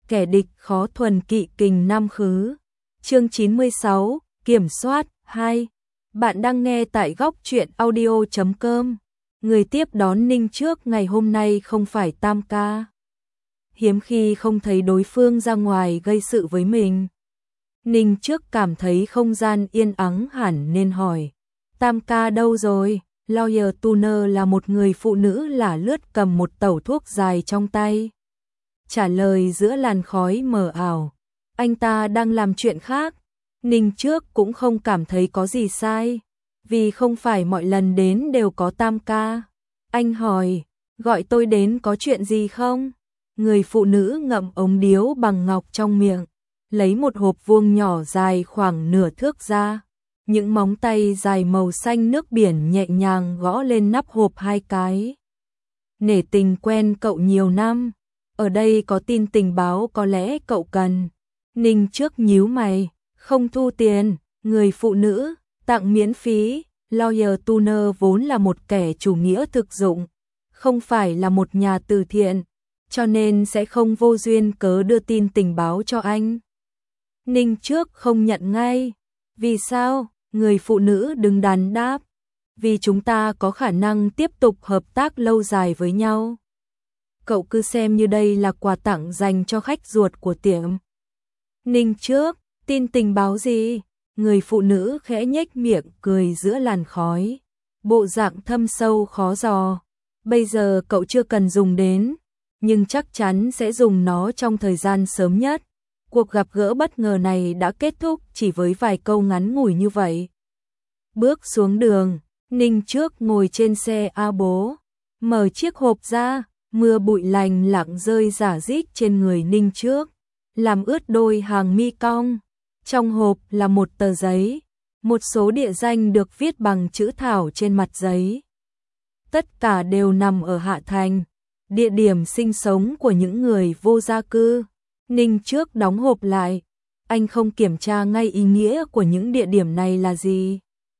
kẻ địch khó thuần kỵ kình năm khứ. Chương 96, Kiểm soát 2. Bạn đang nghe tại góc truyện audio.com. Người tiếp đón Ninh Trước ngày hôm nay không phải Tam ca. Hiếm khi không thấy đối phương ra ngoài gây sự với mình. Ninh Trước cảm thấy không gian yên ắng hẳn nên hỏi. Tam ca đâu rồi? Lawyer Tuner là một người phụ nữ lả lướt cầm một tẩu thuốc dài trong tay. Trả lời giữa làn khói mờ ảo. Anh ta đang làm chuyện khác. Ninh Trước cũng không cảm thấy có gì sai. Vì không phải mọi lần đến đều có Tam ca. Anh hỏi, gọi tôi đến có chuyện gì không? Người phụ nữ ngậm ống điếu bằng ngọc trong miệng. Lấy một hộp vuông nhỏ dài khoảng nửa thước ra. Những móng tay dài màu xanh nước biển nhẹ nhàng gõ lên nắp hộp 2 cái. Nể tình quen cậu nhiều năm. Ở đây có tin tình báo có lẽ cậu cần. Ninh Trước nhíu mày. Không thu tiền. Người phụ nữ, tặng miễn phí. Lawyer Tuner vốn là một kẻ chủ nghĩa thực dụng. Không phải là một nhà từ thiện. Cho nên sẽ không vô duyên cớ đưa tin tình báo cho anh. Ninh Trước không nhận ngay. Vì sao? Người phụ nữ đứng đắn đáp. Vì chúng ta có khả năng tiếp tục hợp tác lâu dài với nhau. Cậu cứ xem như đây là quà tặng dành cho khách ruột của tiệm. Ninh Trước, tin tình báo gì? Người phụ nữ khẽ nhếch miệng cười giữa làn khói. Bộ dạng thâm sâu khó dò. Bây giờ cậu chưa cần dùng đến. Nhưng chắc chắn sẽ dùng nó trong thời gian sớm nhất. Cuộc gặp gỡ bất ngờ này đã kết thúc chỉ với vài câu ngắn ngủi như vậy. Bước xuống đường, Ninh Trước ngồi trên xe A bố, mở chiếc hộp ra, mưa bụi lành lặng rơi rả rích trên người Ninh Trước, làm ướt đôi hàng mi cong. Trong hộp là một tờ giấy, một số địa danh được viết bằng chữ thảo trên mặt giấy. Tất cả đều nằm ở Hạ Thành, địa điểm sinh sống của những người vô gia cư. Ninh Trước đóng hộp lại, anh không kiểm tra ngay ý nghĩa của những địa điểm này là gì.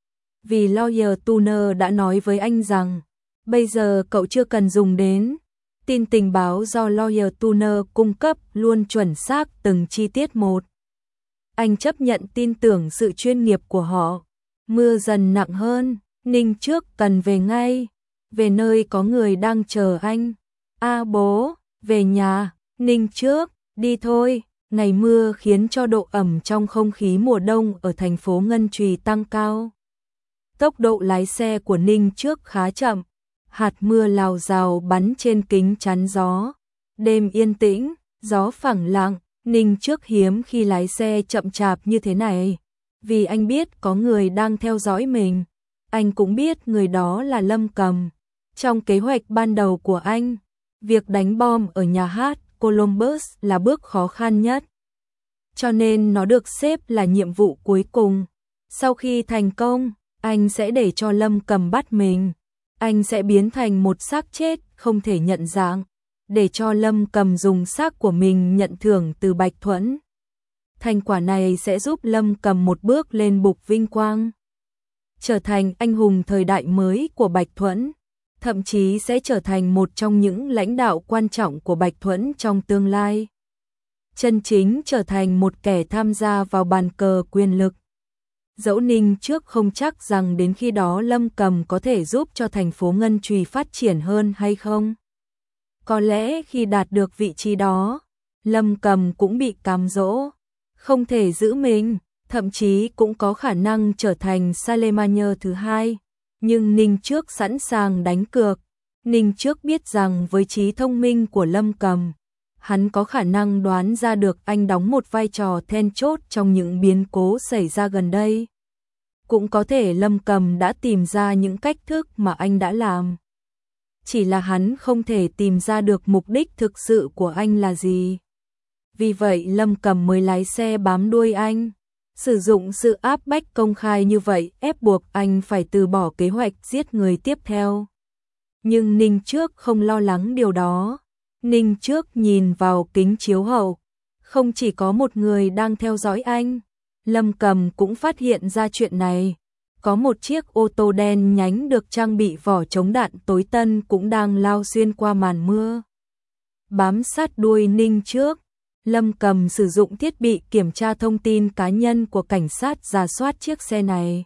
Vì Lawyer Tuner đã nói với anh rằng, bây giờ cậu chưa cần dùng đến. Tin tình báo do Lawyer Tuner cung cấp luôn chuẩn xác từng chi tiết một. Anh chấp nhận tin tưởng sự chuyên nghiệp của họ. Mưa dần nặng hơn, Ninh Trước cần về ngay. Về nơi có người đang chờ anh. Bố, về nhà. Ninh Trước, đi thôi. Ngày mưa khiến cho độ ẩm trong không khí mùa đông ở thành phố Ngân Trì tăng cao. Tốc độ lái xe của Ninh Trước khá chậm. Hạt mưa lào rào bắn trên kính chắn gió. Đêm yên tĩnh, gió phẳng lặng. Ninh Trước hiếm khi lái xe chậm chạp như thế này. Vì anh biết có người đang theo dõi mình. Anh cũng biết người đó là Lâm Cầm. Trong kế hoạch ban đầu của anh, việc đánh bom ở nhà hát Columbus là bước khó khăn nhất. Cho nên nó được xếp là nhiệm vụ cuối cùng. Sau khi thành công, anh sẽ để cho Lâm Cầm bắt mình. Anh sẽ biến thành một xác chết không thể nhận dạng, để cho Lâm Cầm dùng xác của mình nhận thưởng từ Bạch Thuẫn. Thành quả này sẽ giúp Lâm Cầm một bước lên bục vinh quang, trở thành anh hùng thời đại mới của Bạch Thuẫn, thậm chí sẽ trở thành một trong những lãnh đạo quan trọng của Bạch Thuẫn trong tương lai. Chân chính trở thành một kẻ tham gia vào bàn cờ quyền lực. Dẫu Ninh Trước không chắc rằng đến khi đó Lâm Cầm có thể giúp cho thành phố Ngân Trì phát triển hơn hay không. Có lẽ khi đạt được vị trí đó, Lâm Cầm cũng bị cám dỗ, không thể giữ mình, thậm chí cũng có khả năng trở thành Salemania thứ hai. Nhưng Ninh Trước sẵn sàng đánh cược. Ninh Trước biết rằng với trí thông minh của Lâm Cầm, hắn có khả năng đoán ra được anh đóng một vai trò then chốt trong những biến cố xảy ra gần đây. Cũng có thể Lâm Cầm đã tìm ra những cách thức mà anh đã làm. Chỉ là hắn không thể tìm ra được mục đích thực sự của anh là gì. Vì vậy Lâm Cầm mới lái xe bám đuôi anh. Sử dụng sự áp bách công khai như vậy ép buộc anh phải từ bỏ kế hoạch giết người tiếp theo. Nhưng Ninh Trước không lo lắng điều đó. Ninh Trước nhìn vào kính chiếu hậu. Không chỉ có một người đang theo dõi anh. Lâm Cầm cũng phát hiện ra chuyện này. Có một chiếc ô tô đen nhánh được trang bị vỏ chống đạn tối tân cũng đang lao xuyên qua màn mưa. Bám sát đuôi Ninh Trước. Lâm Cầm sử dụng thiết bị kiểm tra thông tin cá nhân của cảnh sát rà soát chiếc xe này.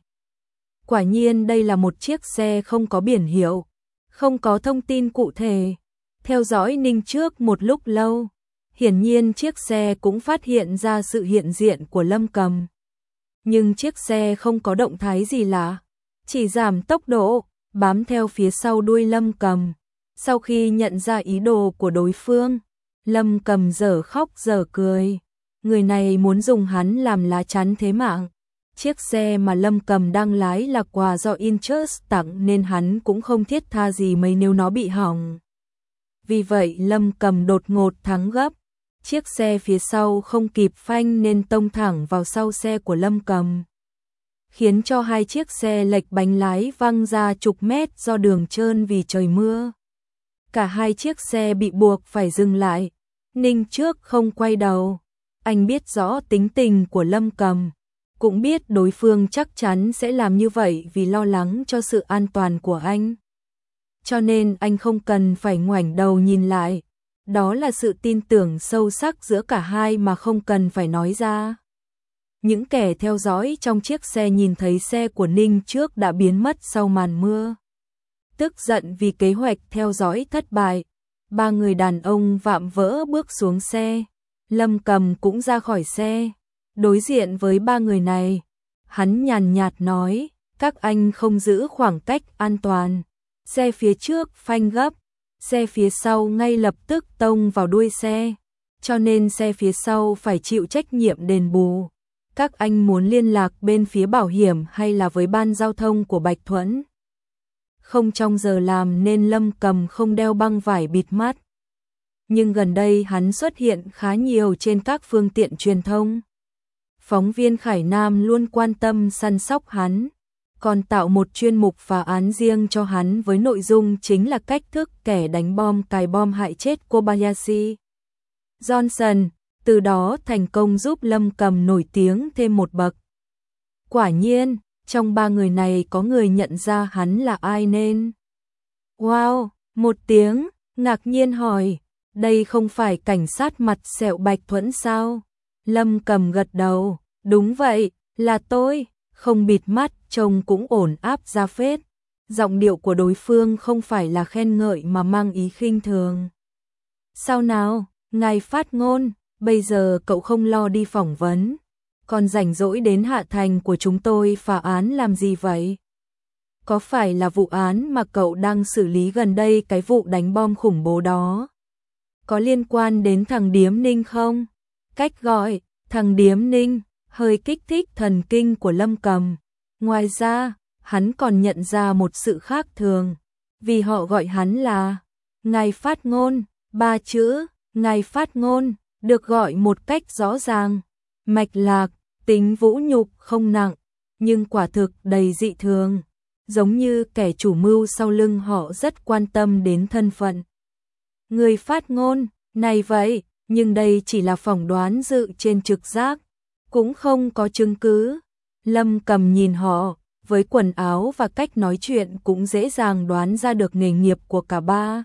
Quả nhiên đây là một chiếc xe không có biển hiệu, không có thông tin cụ thể. Theo dõi Ninh trước một lúc lâu, hiển nhiên chiếc xe cũng phát hiện ra sự hiện diện của Lâm Cầm. Nhưng chiếc xe không có động thái gì lạ, chỉ giảm tốc độ, bám theo phía sau đuôi Lâm Cầm. Sau khi nhận ra ý đồ của đối phương, Lâm Cầm dở khóc dở cười. Người này muốn dùng hắn làm lá chắn thế mạng. Chiếc xe mà Lâm Cầm đang lái là quà do Inchus tặng nên hắn cũng không thiết tha gì mấy nếu nó bị hỏng. Vì vậy Lâm Cầm đột ngột thắng gấp. Chiếc xe phía sau không kịp phanh nên tông thẳng vào sau xe của Lâm Cầm, khiến cho hai chiếc xe lệch bánh lái văng ra chục mét do đường trơn vì trời mưa. Cả hai chiếc xe bị buộc phải dừng lại. Ninh trước không quay đầu. Anh biết rõ tính tình của Lâm Cầm, cũng biết đối phương chắc chắn sẽ làm như vậy vì lo lắng cho sự an toàn của anh. Cho nên anh không cần phải ngoảnh đầu nhìn lại. Đó là sự tin tưởng sâu sắc giữa cả hai mà không cần phải nói ra. Những kẻ theo dõi trong chiếc xe nhìn thấy xe của Ninh trước đã biến mất sau màn mưa. Tức giận vì kế hoạch theo dõi thất bại, ba người đàn ông vạm vỡ bước xuống xe. Lâm Cầm cũng ra khỏi xe. Đối diện với ba người này, hắn nhàn nhạt nói, các anh không giữ khoảng cách an toàn. Xe phía trước phanh gấp, xe phía sau ngay lập tức tông vào đuôi xe, cho nên xe phía sau phải chịu trách nhiệm đền bù. Các anh muốn liên lạc bên phía bảo hiểm hay là với ban giao thông của Bạch Thuẫn? Không trong giờ làm nên Lâm Cầm không đeo băng vải bịt mắt. Nhưng gần đây hắn xuất hiện khá nhiều trên các phương tiện truyền thông. Phóng viên Khải Nam luôn quan tâm săn sóc hắn, còn tạo một chuyên mục phá án riêng cho hắn với nội dung chính là cách thức kẻ đánh bom cài bom hại chết Kobayashi Johnson, từ đó thành công giúp Lâm Cầm nổi tiếng thêm một bậc. Quả nhiên, trong ba người này có người nhận ra hắn là ai nên. Wow, một tiếng, ngạc nhiên hỏi, đây không phải cảnh sát mặt sẹo Bạch Thuẫn sao? Lâm Cầm gật đầu, đúng vậy, là tôi, không bịt mắt, trông cũng ổn áp ra phết. Giọng điệu của đối phương không phải là khen ngợi mà mang ý khinh thường. Sao nào, ngài phát ngôn, bây giờ cậu không lo đi phỏng vấn, còn rảnh rỗi đến Hạ Thành của chúng tôi phá án làm gì vậy? Có phải là vụ án mà cậu đang xử lý gần đây, cái vụ đánh bom khủng bố đó? Có liên quan đến thằng Điếm Ninh không? Cách gọi, thằng Điếm Ninh, hơi kích thích thần kinh của Lâm Cầm. Ngoài ra, hắn còn nhận ra một sự khác thường, vì họ gọi hắn là ngài phát ngôn, ba chữ, ngài phát ngôn, được gọi một cách rõ ràng, mạch lạc, tính vũ nhục không nặng, nhưng quả thực đầy dị thường, giống như kẻ chủ mưu sau lưng họ rất quan tâm đến thân phận. Người phát ngôn, này vậy, nhưng đây chỉ là phỏng đoán dựa trên trực giác, cũng không có chứng cứ. Lâm Cầm nhìn họ, với quần áo và cách nói chuyện cũng dễ dàng đoán ra được nghề nghiệp của cả ba.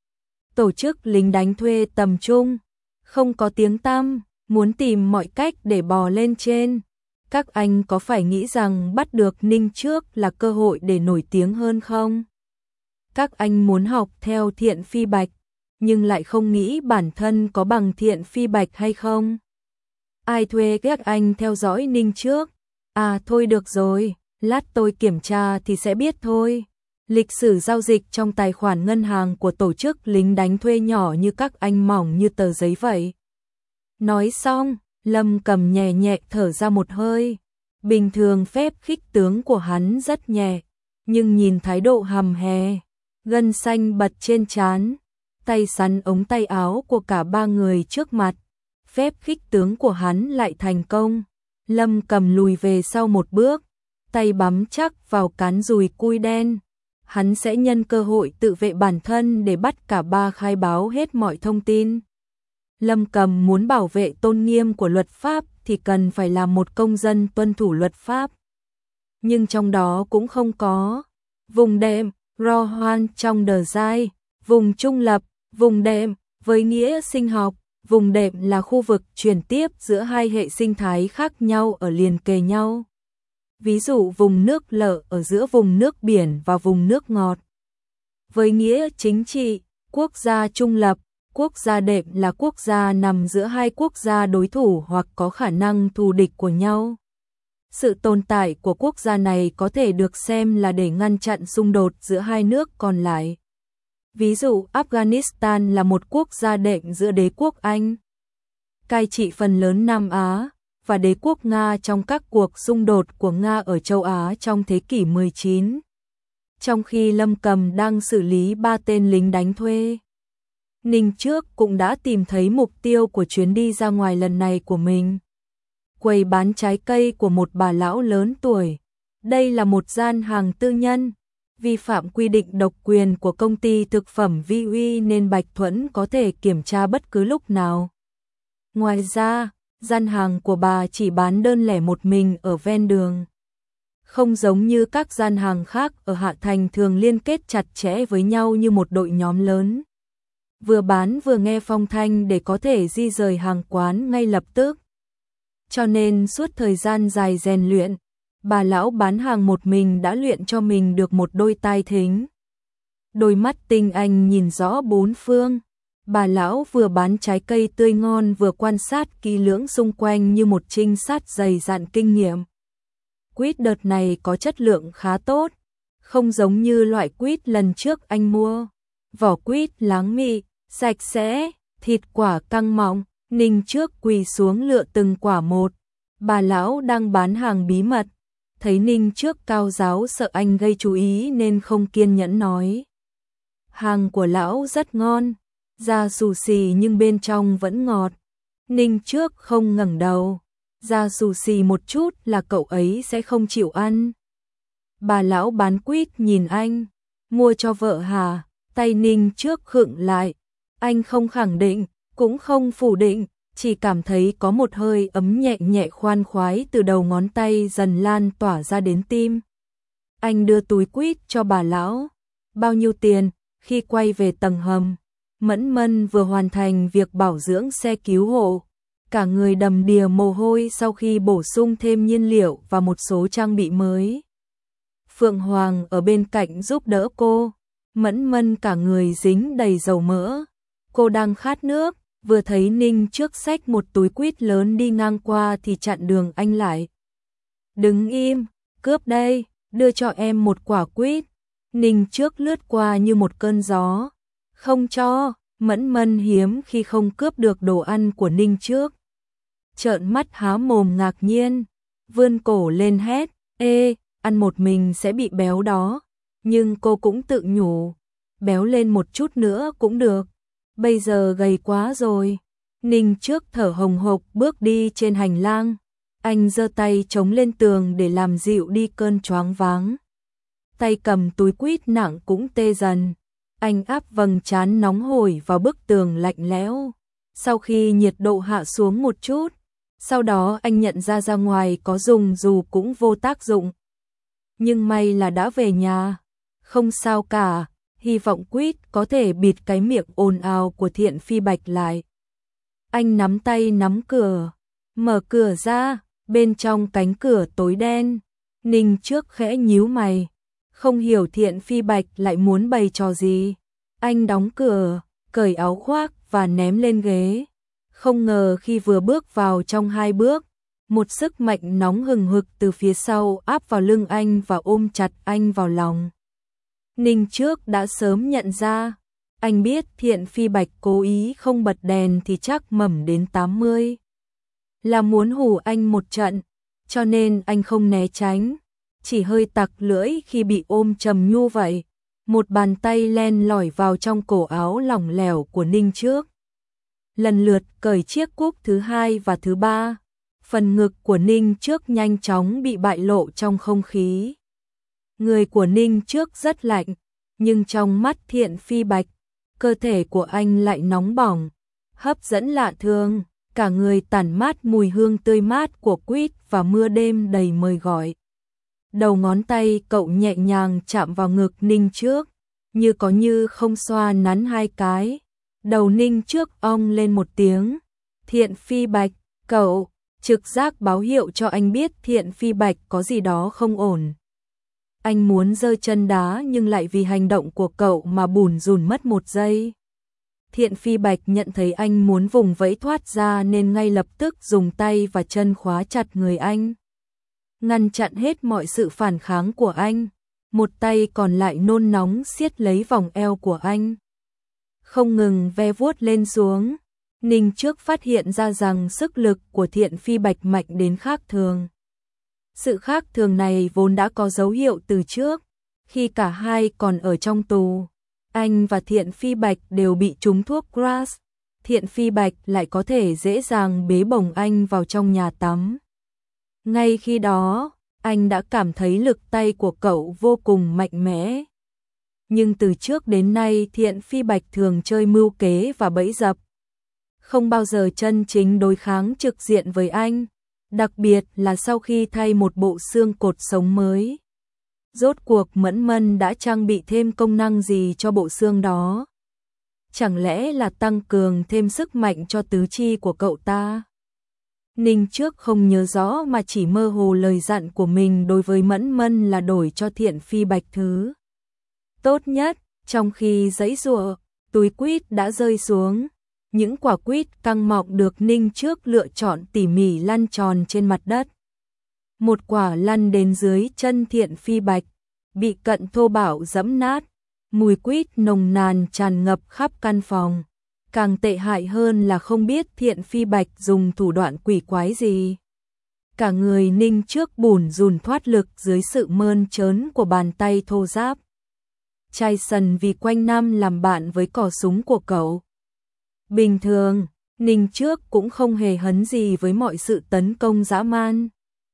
Tổ chức lính đánh thuê tầm trung, không có tiếng tăm, muốn tìm mọi cách để bò lên trên. Các anh có phải nghĩ rằng bắt được Ninh trước là cơ hội để nổi tiếng hơn không? Các anh muốn học theo Thiện Phi Bạch, nhưng lại không nghĩ bản thân có bằng Thiện Phi Bạch hay không? Ai thuê các anh theo dõi Ninh trước? À thôi được rồi, lát tôi kiểm tra thì sẽ biết thôi. Lịch sử giao dịch trong tài khoản ngân hàng của tổ chức lính đánh thuê nhỏ như các anh mỏng như tờ giấy vậy. Nói xong, Lâm Cầm nhẹ nhẹ thở ra một hơi. Bình thường phép khích tướng của hắn rất nhẹ, nhưng nhìn thái độ hầm hè, gân xanh bật trên trán, tay sắn ống tay áo của cả ba người trước mặt, phép khích tướng của hắn lại thành công. Lâm Cầm lùi về sau một bước, tay bám chắc vào cán dùi cui đen. Hắn sẽ nhân cơ hội tự vệ bản thân để bắt cả ba khai báo hết mọi thông tin. Lâm Cầm muốn bảo vệ tôn nghiêm của luật pháp thì cần phải là một công dân tuân thủ luật pháp. Nhưng trong đó cũng không có vùng đệm, ro hoan trong đờ dai, vùng trung lập, vùng đệm với nghĩa sinh học, Vùng đệm là khu vực chuyển tiếp giữa hai hệ sinh thái khác nhau ở liền kề nhau. Ví dụ vùng nước lợ ở giữa vùng nước biển và vùng nước ngọt. Với nghĩa chính trị, quốc gia trung lập, quốc gia đệm là quốc gia nằm giữa hai quốc gia đối thủ hoặc có khả năng thù địch của nhau. Sự tồn tại của quốc gia này có thể được xem là để ngăn chặn xung đột giữa hai nước còn lại. Ví dụ Afghanistan là một quốc gia đệm giữa đế quốc Anh, cai trị phần lớn Nam Á, và đế quốc Nga trong các cuộc xung đột của Nga ở châu Á trong thế kỷ 19. Trong khi Lâm Cầm đang xử lý 3 tên lính đánh thuê, Ninh trước cũng đã tìm thấy mục tiêu của chuyến đi ra ngoài lần này của mình. Quầy bán trái cây của một bà lão lớn tuổi. Đây là một gian hàng tư nhân, vi phạm quy định độc quyền của công ty thực phẩm Vi Uy nên Bạch Thuẫn có thể kiểm tra bất cứ lúc nào. Ngoài ra, gian hàng của bà chỉ bán đơn lẻ một mình ở ven đường. Không giống như các gian hàng khác ở Hạ Thành thường liên kết chặt chẽ với nhau như một đội nhóm lớn. Vừa bán vừa nghe phong thanh để có thể di rời hàng quán ngay lập tức. Cho nên suốt thời gian dài rèn luyện, bà lão bán hàng một mình đã luyện cho mình được một đôi tai thính. Đôi mắt tinh anh nhìn rõ bốn phương. Bà lão vừa bán trái cây tươi ngon vừa quan sát kỹ lưỡng xung quanh như một trinh sát dày dặn kinh nghiệm. Quýt đợt này có chất lượng khá tốt, không giống như loại quýt lần trước anh mua. Vỏ quýt láng mị, sạch sẽ, thịt quả căng mọng. Ninh trước quỳ xuống lựa từng quả một. Bà lão đang bán hàng bí mật, thấy Ninh trước cao giáo sợ anh gây chú ý nên không kiên nhẫn nói. Hàng của lão rất ngon, da xù xì nhưng bên trong vẫn ngọt. Ninh trước không ngẩng đầu, da xù xì một chút là cậu ấy sẽ không chịu ăn. Bà lão bán quýt nhìn anh, mua cho vợ hả? Tay Ninh trước khựng lại, anh không khẳng định, cũng không phủ định, chỉ cảm thấy có một hơi ấm nhẹ nhẹ khoan khoái từ đầu ngón tay dần lan tỏa ra đến tim. Anh đưa túi quýt cho bà lão. Bao nhiêu tiền? Khi quay về tầng hầm, Mẫn Mân vừa hoàn thành việc bảo dưỡng xe cứu hộ. Cả người đầm đìa mồ hôi sau khi bổ sung thêm nhiên liệu và một số trang bị mới. Phượng Hoàng ở bên cạnh giúp đỡ cô. Mẫn Mân cả người dính đầy dầu mỡ. Cô đang khát nước, vừa thấy Ninh trước xách một túi quýt lớn đi ngang qua thì chặn đường anh lại. Đứng im, cướp đây, đưa cho em một quả quýt. Ninh trước lướt qua như một cơn gió. Không cho, Mẫn Mân hiếm khi không cướp được đồ ăn của Ninh trước. Trợn mắt há mồm ngạc nhiên, vươn cổ lên hét, ê, ăn một mình sẽ bị béo đó. Nhưng cô cũng tự nhủ, béo lên một chút nữa cũng được. Bây giờ gầy quá rồi. Ninh trước thở hồng hộc bước đi trên hành lang. Anh giơ tay chống lên tường để làm dịu đi cơn choáng váng. Tay cầm túi quýt nặng cũng tê dần. Anh áp vầng trán nóng hổi vào bức tường lạnh lẽo. Sau khi nhiệt độ hạ xuống một chút, sau đó anh nhận ra ngoài có dùng dù cũng vô tác dụng. Nhưng may là đã về nhà. Không sao cả, hy vọng quýt có thể bịt cái miệng ồn ào của Thiện Phi Bạch lại. Anh nắm tay nắm cửa, mở cửa ra, bên trong cánh cửa tối đen. Ninh trước khẽ nhíu mày, không hiểu Thiện Phi Bạch lại muốn bày trò gì. Anh đóng cửa, cởi áo khoác và ném lên ghế. Không ngờ khi vừa bước vào trong 2 bước, một sức mạnh nóng hừng hực từ phía sau áp vào lưng anh và ôm chặt anh vào lòng. Ninh trước đã sớm nhận ra, anh biết Thiện Phi Bạch cố ý không bật đèn thì chắc mẩm đến 80. Là muốn hù anh một trận, cho nên anh không né tránh, chỉ hơi tặc lưỡi khi bị ôm trầm nhu vậy. Một bàn tay len lỏi vào trong cổ áo lỏng lẻo của Ninh trước. Lần lượt cởi chiếc cúc thứ 2 và thứ 3. Phần ngực của Ninh trước nhanh chóng bị bại lộ trong không khí. Người của Ninh trước rất lạnh, nhưng trong mắt Thiện Phi Bạch, cơ thể của anh lại nóng bỏng, hấp dẫn lạ thường, cả người tản mát mùi hương tươi mát của quýt và mưa đêm đầy mời gọi. Đầu ngón tay cậu nhẹ nhàng chạm vào ngực Ninh trước, như có như không xoa nắn 2 cái. Đầu Ninh trước ong lên một tiếng. Thiện Phi Bạch, cậu, trực giác báo hiệu cho anh biết Thiện Phi Bạch có gì đó không ổn. Anh muốn giơ chân đá nhưng lại vì hành động của cậu mà bủn rủn mất một giây. Thiện Phi Bạch nhận thấy anh muốn vùng vẫy thoát ra nên ngay lập tức dùng tay và chân khóa chặt người anh, ngăn chặn hết mọi sự phản kháng của anh. Một tay còn lại nôn nóng siết lấy vòng eo của anh, không ngừng ve vuốt lên xuống. Ninh trước phát hiện ra rằng sức lực của Thiện Phi Bạch mạnh đến khác thường. Sự khác thường này vốn đã có dấu hiệu từ trước, khi cả hai còn ở trong tù. Anh và Thiện Phi Bạch đều bị trúng thuốc grass. Thiện Phi Bạch lại có thể dễ dàng bế bổng anh vào trong nhà tắm. Ngay khi đó, anh đã cảm thấy lực tay của cậu vô cùng mạnh mẽ. Nhưng từ trước đến nay Thiện Phi Bạch thường chơi mưu kế và bẫy dập, không bao giờ chân chính đối kháng trực diện với anh, đặc biệt là sau khi thay một bộ xương cột sống mới. Rốt cuộc Mẫn Mân đã trang bị thêm công năng gì cho bộ xương đó? Chẳng lẽ là tăng cường thêm sức mạnh cho tứ chi của cậu ta? Ninh trước không nhớ rõ mà chỉ mơ hồ lời dặn của mình đối với Mẫn Mân là đổi cho Thiện Phi Bạch thứ tốt nhất. Trong khi giãy giụa, túi quýt đã rơi xuống. Những quả quýt căng mọng được Ninh trước lựa chọn tỉ mỉ lăn tròn trên mặt đất. Một quả lăn đến dưới chân Thiện Phi Bạch, bị cận thô bạo giẫm nát. Mùi quýt nồng nàn tràn ngập khắp căn phòng. Càng tệ hại hơn là không biết Thiện Phi Bạch dùng thủ đoạn quỷ quái gì. Cả người Ninh trước bủn rủn thoát lực dưới sự mơn trớn của bàn tay thô ráp. Chai sần vì quanh năm làm bạn với cò súng của cậu. Bình thường, Ninh trước cũng không hề hấn gì với mọi sự tấn công dã man,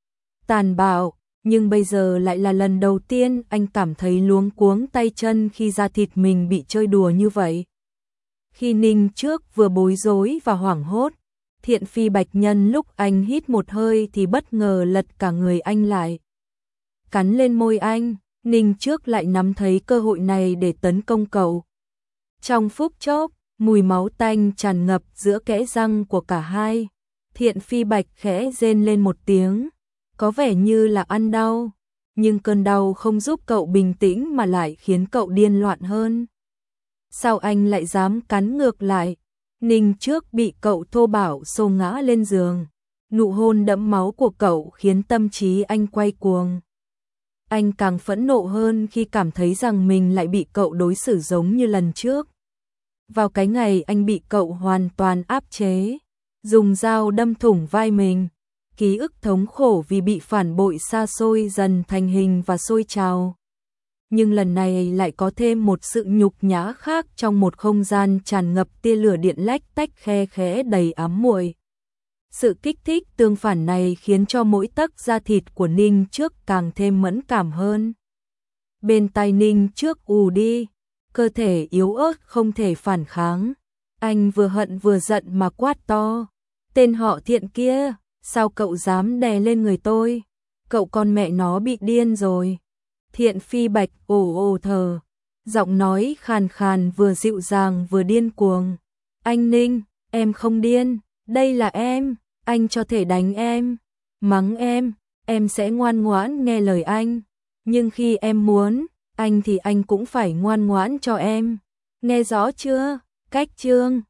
tàn bạo, nhưng bây giờ lại là lần đầu tiên anh cảm thấy luống cuống tay chân khi da thịt mình bị chơi đùa như vậy. Khi Ninh trước vừa bối rối và hoảng hốt, Thiện Phi Bạch nhân lúc anh hít một hơi thì bất ngờ lật cả người anh lại, cắn lên môi anh. Ninh trước lại nắm thấy cơ hội này để tấn công cậu. Trong phút chốc, mùi máu tanh tràn ngập giữa kẽ răng của cả hai. Thiện Phi Bạch khẽ rên lên một tiếng, có vẻ như là ăn đau, nhưng cơn đau không giúp cậu bình tĩnh mà lại khiến cậu điên loạn hơn. Sao anh lại dám cắn ngược lại? Ninh trước bị cậu thô bạo xô ngã lên giường. Nụ hôn đẫm máu của cậu khiến tâm trí anh quay cuồng. Anh càng phẫn nộ hơn khi cảm thấy rằng mình lại bị cậu đối xử giống như lần trước. Vào cái ngày anh bị cậu hoàn toàn áp chế, dùng dao đâm thủng vai mình, ký ức thống khổ vì bị phản bội xa xôi dần thành hình và sôi trào. Nhưng lần này lại có thêm một sự nhục nhã khác trong một không gian tràn ngập tia lửa điện lách tách khe khẽ đầy ám muội. Sự kích thích tương phản này khiến cho mỗi tấc da thịt của Ninh trước càng thêm mẫn cảm hơn. Bên tai Ninh trước ù đi, cơ thể yếu ớt không thể phản kháng. Anh vừa hận vừa giận mà quát to. Tên họ Thiện kia, sao cậu dám đè lên người tôi? Cậu con mẹ nó bị điên rồi. Thiện Phi Bạch ồ ồ thở, giọng nói khàn khàn vừa dịu dàng vừa điên cuồng. Anh Ninh, em không điên, đây là em, anh cho thể đánh em, mắng em sẽ ngoan ngoãn nghe lời anh. Nhưng khi em muốn, anh thì anh cũng phải ngoan ngoãn cho em. Nghe rõ chưa? Cách chương